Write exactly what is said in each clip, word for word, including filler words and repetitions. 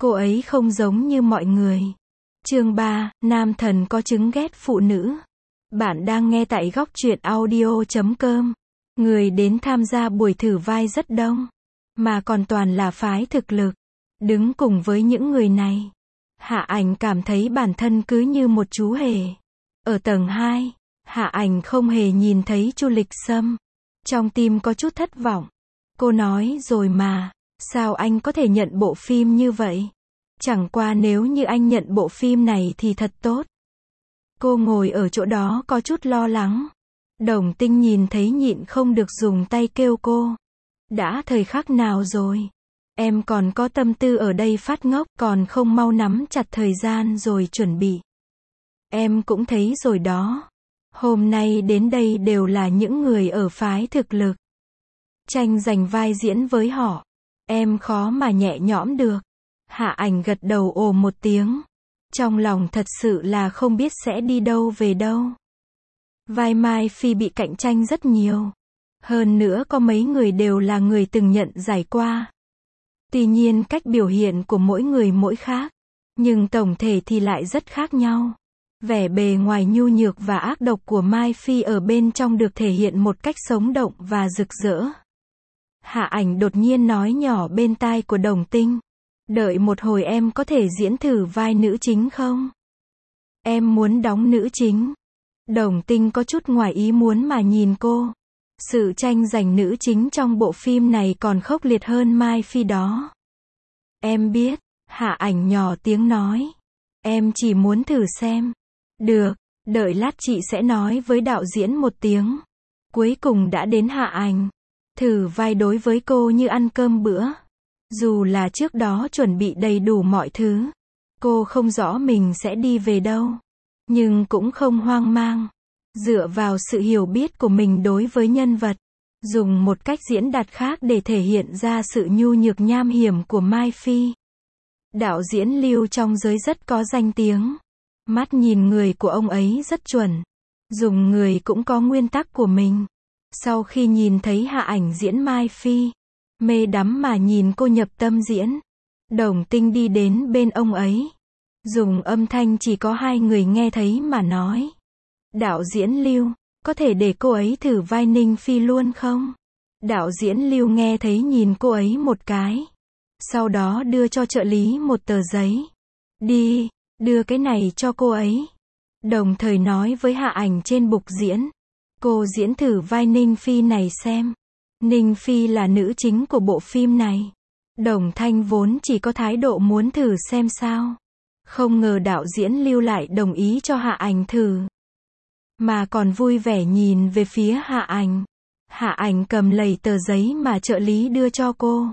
Cô ấy không giống như mọi người. Chương ba, nam thần có chứng ghét phụ nữ. Bạn đang nghe tại góc truyện audio chấm com. Người đến tham gia buổi thử vai rất đông, mà còn toàn là phái thực lực. Đứng cùng với những người này, Hạ Ảnh cảm thấy bản thân cứ như một chú hề. Ở tầng hai, Hạ Ảnh không hề nhìn thấy Chu Lịch Sâm. Trong tim có chút thất vọng. Cô nói rồi mà, sao anh có thể nhận bộ phim như vậy? Chẳng qua nếu như anh nhận bộ phim này thì thật tốt. Cô ngồi ở chỗ đó có chút lo lắng. Đồng Tinh nhìn thấy nhịn không được dùng tay kêu cô. Đã thời khắc nào rồi? Em còn có tâm tư ở đây phát ngốc, còn không mau nắm chặt thời gian rồi chuẩn bị. Em cũng thấy rồi đó. Hôm nay đến đây đều là những người ở phái thực lực. Tranh giành vai diễn với họ. Em khó mà nhẹ nhõm được. Hạ Ảnh gật đầu ồ một tiếng. Trong lòng thật sự là không biết sẽ đi đâu về đâu. Vai Mai Phi bị cạnh tranh rất nhiều. Hơn nữa có mấy người đều là người từng nhận giải qua. Tuy nhiên cách biểu hiện của mỗi người mỗi khác. Nhưng tổng thể thì lại rất khác nhau. Vẻ bề ngoài nhu nhược và ác độc của Mai Phi ở bên trong được thể hiện một cách sống động và rực rỡ. Hạ Ảnh đột nhiên nói nhỏ bên tai của Đồng Tinh. Đợi một hồi em có thể diễn thử vai nữ chính không? Em muốn đóng nữ chính. Đồng Tinh có chút ngoài ý muốn mà nhìn cô. Sự tranh giành nữ chính trong bộ phim này còn khốc liệt hơn Mai Phi đó. Em biết, Hạ Ảnh nhỏ tiếng nói. Em chỉ muốn thử xem. Được, đợi lát chị sẽ nói với đạo diễn một tiếng. Cuối cùng đã đến Hạ Ảnh. Thử vai đối với cô như ăn cơm bữa. Dù là trước đó chuẩn bị đầy đủ mọi thứ. Cô không rõ mình sẽ đi về đâu. Nhưng cũng không hoang mang. Dựa vào sự hiểu biết của mình đối với nhân vật. Dùng một cách diễn đạt khác để thể hiện ra sự nhu nhược nham hiểm của Mai Phi. Đạo diễn Lưu trong giới rất có danh tiếng. Mắt nhìn người của ông ấy rất chuẩn. Dùng người cũng có nguyên tắc của mình. Sau khi nhìn thấy Hạ Ảnh diễn Mai Phi, mê đắm mà nhìn cô nhập tâm diễn. Đồng Tinh đi đến bên ông ấy. Dùng âm thanh chỉ có hai người nghe thấy mà nói. Đạo diễn Lưu, có thể để cô ấy thử vai Ninh Phi luôn không? Đạo diễn Lưu nghe thấy nhìn cô ấy một cái. Sau đó đưa cho trợ lý một tờ giấy. Đi, đưa cái này cho cô ấy. Đồng thời nói với Hạ Ảnh trên bục diễn. Cô diễn thử vai Ninh Phi này xem. Ninh Phi là nữ chính của bộ phim này. Đồng Thanh vốn chỉ có thái độ muốn thử xem sao. Không ngờ đạo diễn Lưu lại đồng ý cho Hạ Ảnh thử. Mà còn vui vẻ nhìn về phía Hạ Ảnh. Hạ Ảnh cầm lầy tờ giấy mà trợ lý đưa cho cô.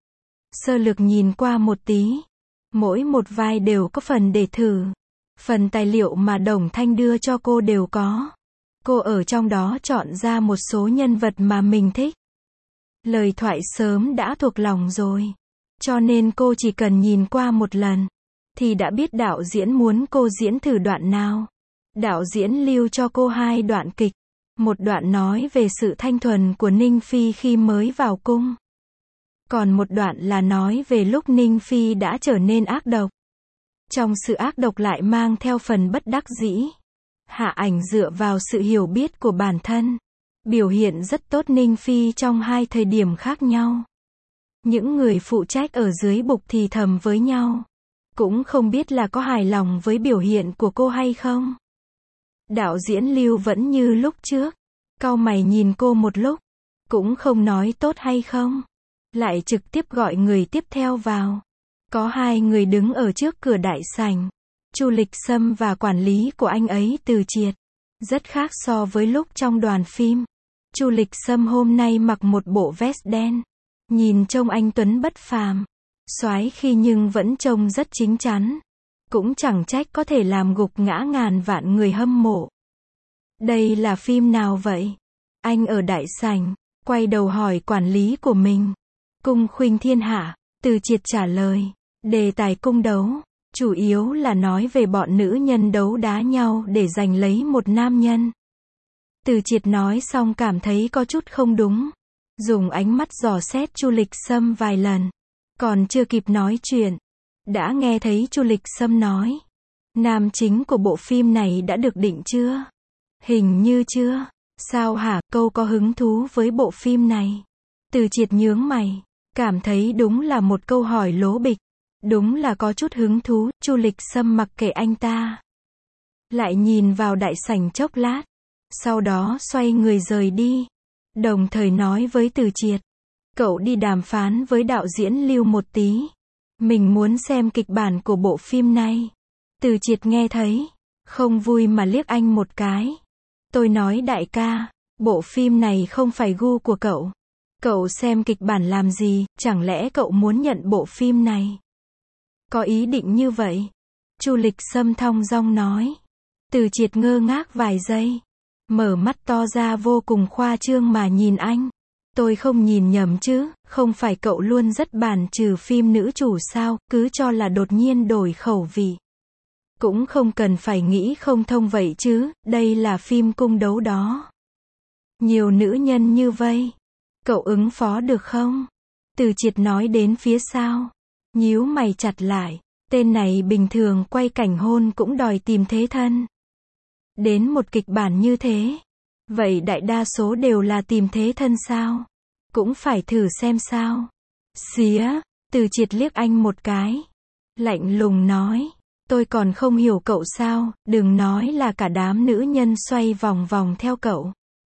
Sơ lược nhìn qua một tí. Mỗi một vai đều có phần để thử. Phần tài liệu mà Đồng Thanh đưa cho cô đều có. Cô ở trong đó chọn ra một số nhân vật mà mình thích. Lời thoại sớm đã thuộc lòng rồi. Cho nên cô chỉ cần nhìn qua một lần. Thì đã biết đạo diễn muốn cô diễn thử đoạn nào. Đạo diễn lưu cho cô hai đoạn kịch. Một đoạn nói về sự thanh thuần của Ninh Phi khi mới vào cung. Còn một đoạn là nói về lúc Ninh Phi đã trở nên ác độc. Trong sự ác độc lại mang theo phần bất đắc dĩ. Hạ Ảnh dựa vào sự hiểu biết của bản thân. Biểu hiện rất tốt Ninh Phi trong hai thời điểm khác nhau. Những người phụ trách ở dưới bục thì thầm với nhau. Cũng không biết là có hài lòng với biểu hiện của cô hay không. Đạo diễn Lưu vẫn như lúc trước. Cau mày nhìn cô một lúc. Cũng không nói tốt hay không. Lại trực tiếp gọi người tiếp theo vào. Có hai người đứng ở trước cửa đại sảnh. Chu Lịch Sâm và quản lý của anh ấy Từ Triệt. Rất khác so với lúc trong đoàn phim. Chu Lịch Sâm hôm nay mặc một bộ vest đen. Nhìn trông anh tuấn bất phàm. Soái khi nhưng vẫn trông rất chín chắn. Cũng chẳng trách có thể làm gục ngã ngàn vạn người hâm mộ. Đây là phim nào vậy? Anh ở đại sảnh, quay đầu hỏi quản lý của mình. Cung Khuynh Thiên Hạ. Từ Triệt trả lời. Đề tài cung đấu. Chủ yếu là nói về bọn nữ nhân đấu đá nhau để giành lấy một nam nhân. Từ Triệt nói xong cảm thấy có chút không đúng. Dùng ánh mắt dò xét Chu Lịch Sâm vài lần. Còn chưa kịp nói chuyện. Đã nghe thấy Chu Lịch Sâm nói. Nam chính của bộ phim này đã được định chưa? Hình như chưa. Sao hả, câu có hứng thú với bộ phim này? Từ Triệt nhướng mày. Cảm thấy đúng là một câu hỏi lố bịch. Đúng là có chút hứng thú, Chu Lịch Sâm mặc kệ anh ta. Lại nhìn vào đại sảnh chốc lát. Sau đó xoay người rời đi. Đồng thời nói với Từ Triệt. Cậu đi đàm phán với đạo diễn Lưu một tí. Mình muốn xem kịch bản của bộ phim này. Từ Triệt nghe thấy. Không vui mà liếc anh một cái. Tôi nói đại ca. Bộ phim này không phải gu của cậu. Cậu xem kịch bản làm gì, chẳng lẽ cậu muốn nhận bộ phim này? Có ý định như vậy. Chu Lịch Sâm thong dong nói. Từ Triệt ngơ ngác vài giây. Mở mắt to ra vô cùng khoa trương mà nhìn anh. Tôi không nhìn nhầm chứ, không phải cậu luôn rất bàn trừ phim nữ chủ sao, cứ cho là đột nhiên đổi khẩu vị. Cũng không cần phải nghĩ không thông vậy chứ, đây là phim cung đấu đó. Nhiều nữ nhân như vây. Cậu ứng phó được không? Từ Triệt nói đến phía sau. Nhíu mày chặt lại. Tên này bình thường quay cảnh hôn cũng đòi tìm thế thân. Đến một kịch bản như thế. Vậy đại đa số đều là tìm thế thân sao? Cũng phải thử xem sao. Xía. Từ Triệt liếc anh một cái. Lạnh lùng nói. Tôi còn không hiểu cậu sao, đừng nói là cả đám nữ nhân xoay vòng vòng theo cậu.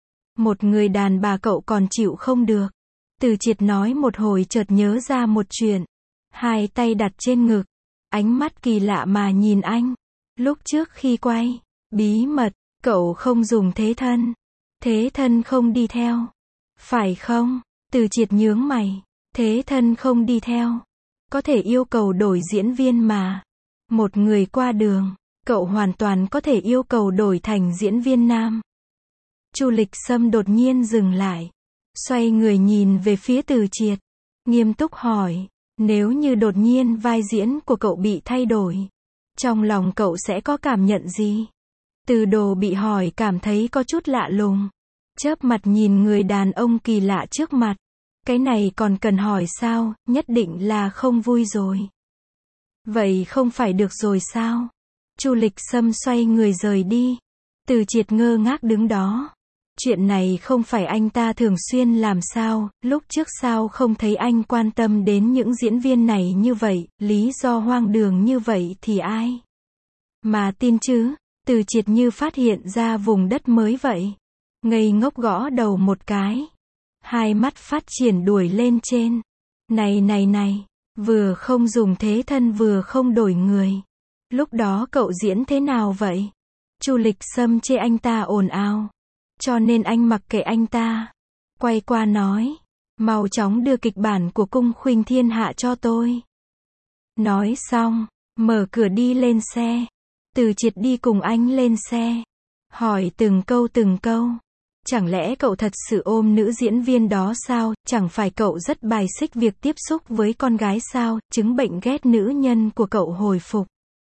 Một người đàn bà cậu còn chịu không được. Từ Triệt nói một hồi chợt nhớ ra một chuyện. Hai tay đặt trên ngực. Ánh mắt kỳ lạ mà nhìn anh. Lúc trước khi quay, bí mật, cậu không dùng thế thân. Thế thân không đi theo. Phải không? Từ Triệt nhướng mày. Thế thân không đi theo. Có thể yêu cầu đổi diễn viên mà. Một người qua đường, cậu hoàn toàn có thể yêu cầu đổi thành diễn viên nam. Chu Lịch Sâm đột nhiên dừng lại. Xoay người nhìn về phía Từ Triệt. Nghiêm túc hỏi. Nếu như đột nhiên vai diễn của cậu bị thay đổi. Trong lòng cậu sẽ có cảm nhận gì? Từ Đồ bị hỏi cảm thấy có chút lạ lùng. Chớp mặt nhìn người đàn ông kỳ lạ trước mặt. Cái này còn cần hỏi sao, nhất định là không vui rồi. Vậy không phải được rồi sao? Chu Lịch Sâm xoay người rời đi. Từ Triệt ngơ ngác đứng đó. Chuyện này không phải anh ta thường xuyên làm sao, lúc trước sao không thấy anh quan tâm đến những diễn viên này như vậy, lý do hoang đường như vậy thì ai mà tin chứ? Từ Triệt như phát hiện ra vùng đất mới vậy. Ngây ngốc gõ đầu một cái. Hai mắt phát triển đuổi lên trên. Này này này, vừa không dùng thế thân vừa không đổi người. Lúc đó cậu diễn thế nào vậy? Chu Lịch Sâm chê anh ta ồn ào. Cho nên anh mặc kệ anh ta. Quay qua nói. Mau chóng đưa kịch bản của Cung Khuynh Thiên Hạ cho tôi. Nói xong, mở cửa đi lên xe. Từ Triệt đi cùng anh lên xe. Hỏi từng câu từng câu. Chẳng lẽ cậu thật sự ôm nữ diễn viên đó sao? Chẳng phải cậu rất bài xích việc tiếp xúc với con gái sao? Chứng bệnh ghét nữ nhân của cậu hồi phục.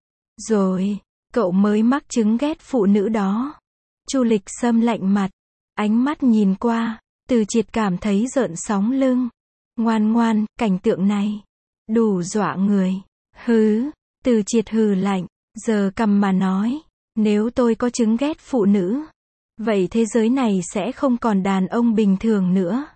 Rồi, cậu mới mắc chứng ghét phụ nữ đó. Chu Lịch Sâm lạnh mặt. Ánh mắt nhìn qua. Từ Triệt cảm thấy rợn sóng lưng. Ngoan ngoan, cảnh tượng này đủ dọa người. Hứ. Từ Triệt hừ lạnh. Giờ cầm mà nói. Nếu tôi có chứng ghét phụ nữ, vậy thế giới này sẽ không còn đàn ông bình thường nữa.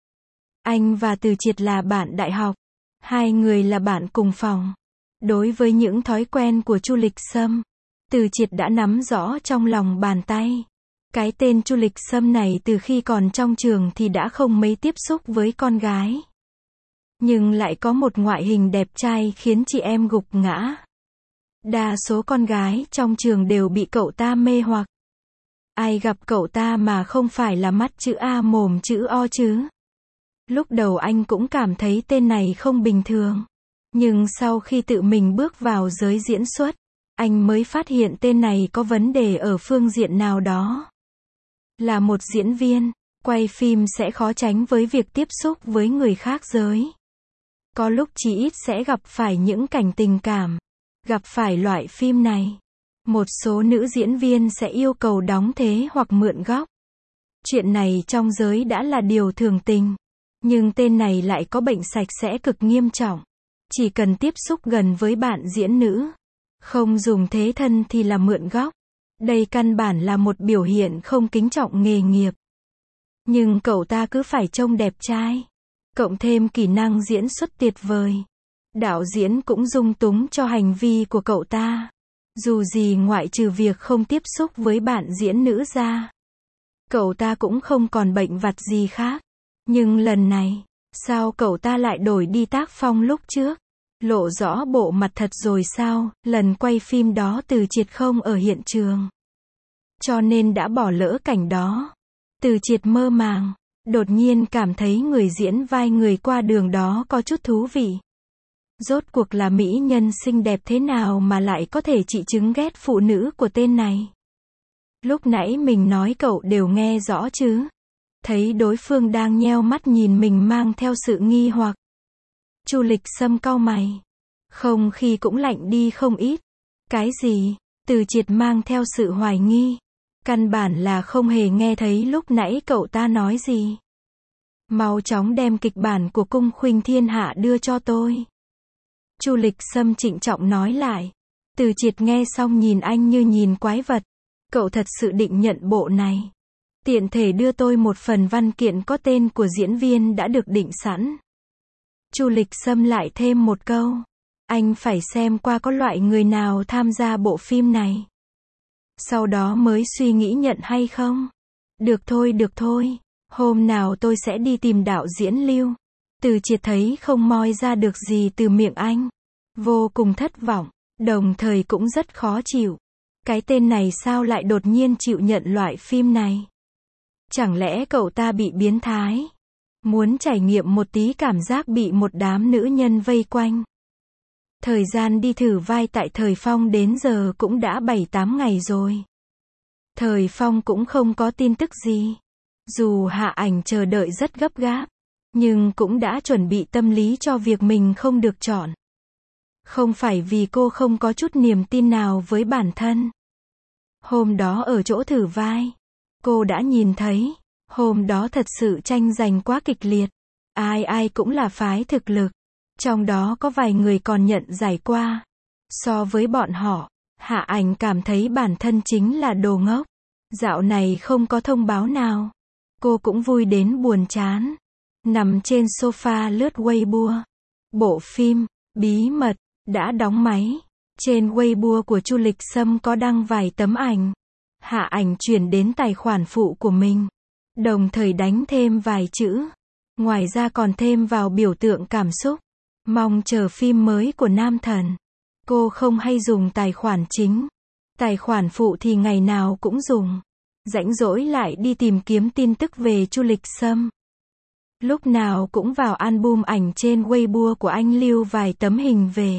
Anh và Từ Triệt là bạn đại học. Hai người là bạn cùng phòng. Đối với những thói quen của Chu Lịch Sâm, Từ Triệt đã nắm rõ trong lòng bàn tay. Cái tên Chu Lịch Sâm này từ khi còn trong trường thì đã không mấy tiếp xúc với con gái. Nhưng lại có một ngoại hình đẹp trai khiến chị em gục ngã. Đa số con gái trong trường đều bị cậu ta mê hoặc. Ai gặp cậu ta mà không phải là mắt chữ A mồm chữ O chứ? Lúc đầu anh cũng cảm thấy tên này không bình thường. Nhưng sau khi tự mình bước vào giới diễn xuất, anh mới phát hiện tên này có vấn đề ở phương diện nào đó. Là một diễn viên, quay phim sẽ khó tránh với việc tiếp xúc với người khác giới. Có lúc chỉ ít sẽ gặp phải những cảnh tình cảm. Gặp phải loại phim này, một số nữ diễn viên sẽ yêu cầu đóng thế hoặc mượn góc. Chuyện này trong giới đã là điều thường tình. Nhưng tên này lại có bệnh sạch sẽ cực nghiêm trọng. Chỉ cần tiếp xúc gần với bạn diễn nữ. Không dùng thế thân thì là mượn góc. Đây căn bản là một biểu hiện không kính trọng nghề nghiệp. Nhưng cậu ta cứ phải trông đẹp trai. Cộng thêm kỹ năng diễn xuất tuyệt vời. Đạo diễn cũng dung túng cho hành vi của cậu ta. Dù gì ngoại trừ việc không tiếp xúc với bạn diễn nữ ra, cậu ta cũng không còn bệnh vặt gì khác. Nhưng lần này, sao cậu ta lại đổi đi tác phong lúc trước? Lộ rõ bộ mặt thật rồi sao? Lần quay phim đó Từ Triệt không ở hiện trường, cho nên đã bỏ lỡ cảnh đó. Từ Triệt mơ màng, đột nhiên cảm thấy người diễn vai người qua đường đó có chút thú vị. Rốt cuộc là mỹ nhân xinh đẹp thế nào mà lại có thể trị chứng ghét phụ nữ của tên này? Lúc nãy mình nói cậu đều nghe rõ chứ? Thấy đối phương đang nheo mắt nhìn mình mang theo sự nghi hoặc. Chu Lịch Sâm cau mày. Không khí cũng lạnh đi không ít. Cái gì? Từ Triệt mang theo sự hoài nghi. Căn bản là không hề nghe thấy lúc nãy cậu ta nói gì. Mau chóng đem kịch bản của Cung Khuynh Thiên Hạ đưa cho tôi. Chu Lịch Sâm trịnh trọng nói lại. Từ Triệt nghe xong nhìn anh như nhìn quái vật. Cậu thật sự định nhận bộ này? Tiện thể đưa tôi một phần văn kiện có tên của diễn viên đã được định sẵn. Chu Lịch Sâm lại thêm một câu. Anh phải xem qua có loại người nào tham gia bộ phim này. Sau đó mới suy nghĩ nhận hay không. Được thôi được thôi. Hôm nào tôi sẽ đi tìm đạo diễn Lưu. Từ Triệt thấy không moi ra được gì từ miệng anh. Vô cùng thất vọng. Đồng thời cũng rất khó chịu. Cái tên này sao lại đột nhiên chịu nhận loại phim này? Chẳng lẽ cậu ta bị biến thái? Muốn trải nghiệm một tí cảm giác bị một đám nữ nhân vây quanh. Thời gian đi thử vai tại Thời Phong đến giờ cũng đã bảy tám ngày rồi. Thời Phong cũng không có tin tức gì. Dù Hạ Ảnh chờ đợi rất gấp gáp, nhưng cũng đã chuẩn bị tâm lý cho việc mình không được chọn. Không phải vì cô không có chút niềm tin nào với bản thân. Hôm đó ở chỗ thử vai, cô đã nhìn thấy, hôm đó thật sự tranh giành quá kịch liệt. Ai ai cũng là phái thực lực. Trong đó có vài người còn nhận giải qua. So với bọn họ, Hạ Ảnh cảm thấy bản thân chính là đồ ngốc. Dạo này không có thông báo nào. Cô cũng vui đến buồn chán. Nằm trên sofa lướt Weibo. Bộ phim, bí mật, đã đóng máy. Trên Weibo của Chu Lịch Sâm có đăng vài tấm ảnh. Hạ Ảnh chuyển đến tài khoản phụ của mình. Đồng thời đánh thêm vài chữ. Ngoài ra còn thêm vào biểu tượng cảm xúc. Mong chờ phim mới của Nam Thần. Cô không hay dùng tài khoản chính. Tài khoản phụ thì ngày nào cũng dùng. Rảnh rỗi lại đi tìm kiếm tin tức về Chu Lịch Sâm. Lúc nào cũng vào album ảnh trên Weibo của anh lưu vài tấm hình về.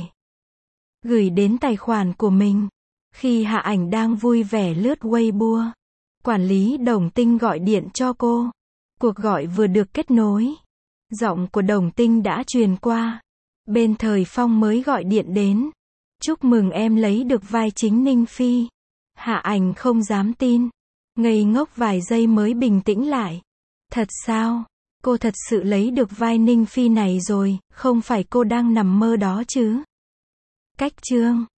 Gửi đến tài khoản của mình. Khi Hạ Ảnh đang vui vẻ lướt Weibo, quản lý Đồng Tinh gọi điện cho cô. Cuộc gọi vừa được kết nối. Giọng của Đồng Tinh đã truyền qua. Bên Thời Phong mới gọi điện đến. Chúc mừng em lấy được vai chính Ninh Phi. Hạ Ảnh không dám tin. Ngây ngốc vài giây mới bình tĩnh lại. Thật sao? Cô thật sự lấy được vai Ninh Phi này rồi, không phải cô đang nằm mơ đó chứ? Cách chương